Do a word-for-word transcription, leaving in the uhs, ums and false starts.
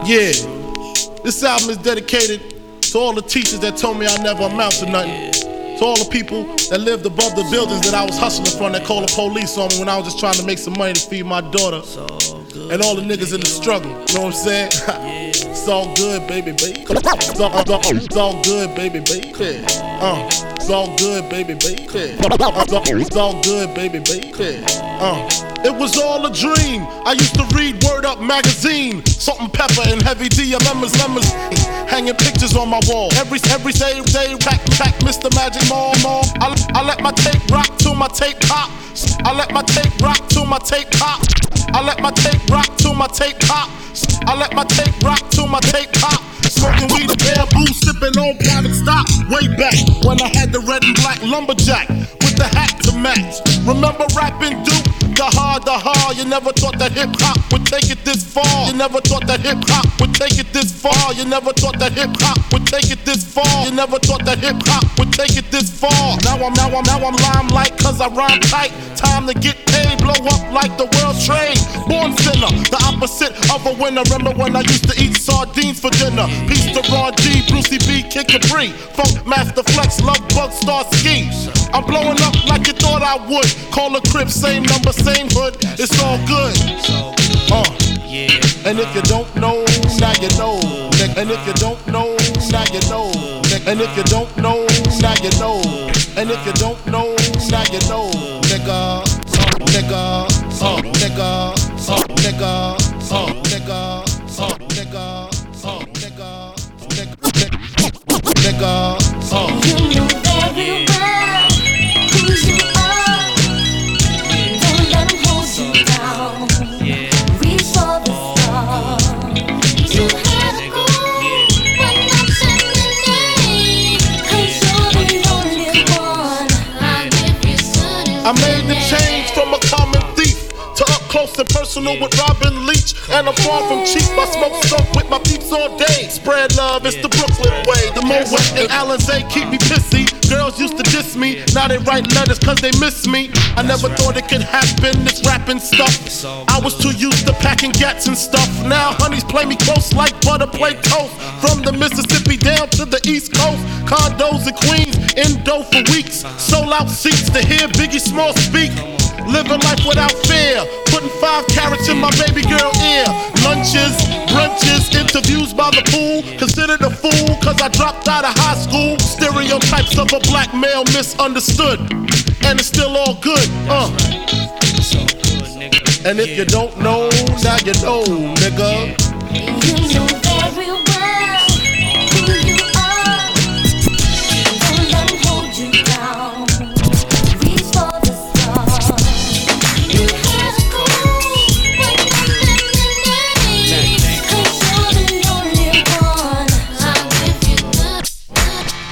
Yeah, this album is dedicated to all the teachers that told me I never amount to nothing. To all the people that lived above the buildings that I was hustling from that called the police on me when I was just trying to make some money to feed my daughter. And all the niggas in the struggle, you know what I'm saying? It's all good, baby, baby. It's all, it's all good, baby, baby. Uh, it's all good, baby, baby. It's all good, baby, baby. Uh, it was all a dream. I used to read Word Up magazine, Salt and Pepper and Heavy D, lemons, lemons, hanging pictures on my wall. Every every day, day, back, back, Mister Magic Mall, mall. I, I let my tape rock till my tape pop. I let my tape rock till my tape pop. I let my tape rock till my tape pop. I let my tape rock till my tape pop. Smoking weed and bamboo, sipping on private stock. Way back when I had the red and black lumberjack with the hat to match. Remember rapping Duke? The hard, the hard. You never thought that hip hop would take it this far. You never thought that hip hop would take it this far. You never thought that hip hop would take it this far. You never thought that hip hop would take it this far. Now I'm, now I'm, now I'm limelight 'cause I rhyme tight. Time to get paid, blow up like the world trade. Born sinner, the opposite of a winner. Remember when I used to eat sardines for dinner? Peace to Ron G, Brucey B, Kid Capri, Funk Master Flex, Love Bug, Star Ski. I'm blowing up like you thought I would. Call a crib, same number, same hood. It's all good. Uh. And if you don't know, now you know. And if you don't know, now you know. And if you don't know, now you know. And if you don't know, now you know. Nigga, uh, nigga, uh, nigga, uh, nigga, uh, nigga, uh, nigga, uh, nigga, nigga, nigga, uh. You know very well who you are. Don't let them hold you down. Reach for the stars. You have to go when I'm shining name. 'Cause you're the only one. I'll give you sun. I made the change from a common thief to up close and personal with Robin Leach. And I'm far from cheap. I smoke stuff with my peeps all day. Spread love, it's the Brooklyn way. The Moet and Alizé keep me pissy. Girls used to diss me, now they write letters 'cause they miss me. I never thought it could happen, this rapping stuff. I was too used to packing gats and stuff. Now honeys play me close like butter play toast. From the Mississippi down to the East Coast. Condos in Queens, in dough for weeks. Sold out seats to hear Biggie Small speak. Living life without fear, putting five carats in my baby girl ear. Lunches, brunches, interviews by the pool. Considered a fool 'cause I dropped out of high school. Stereotypes of a black male misunderstood. And it's still all good, uh. And if you don't know, now you know, nigga.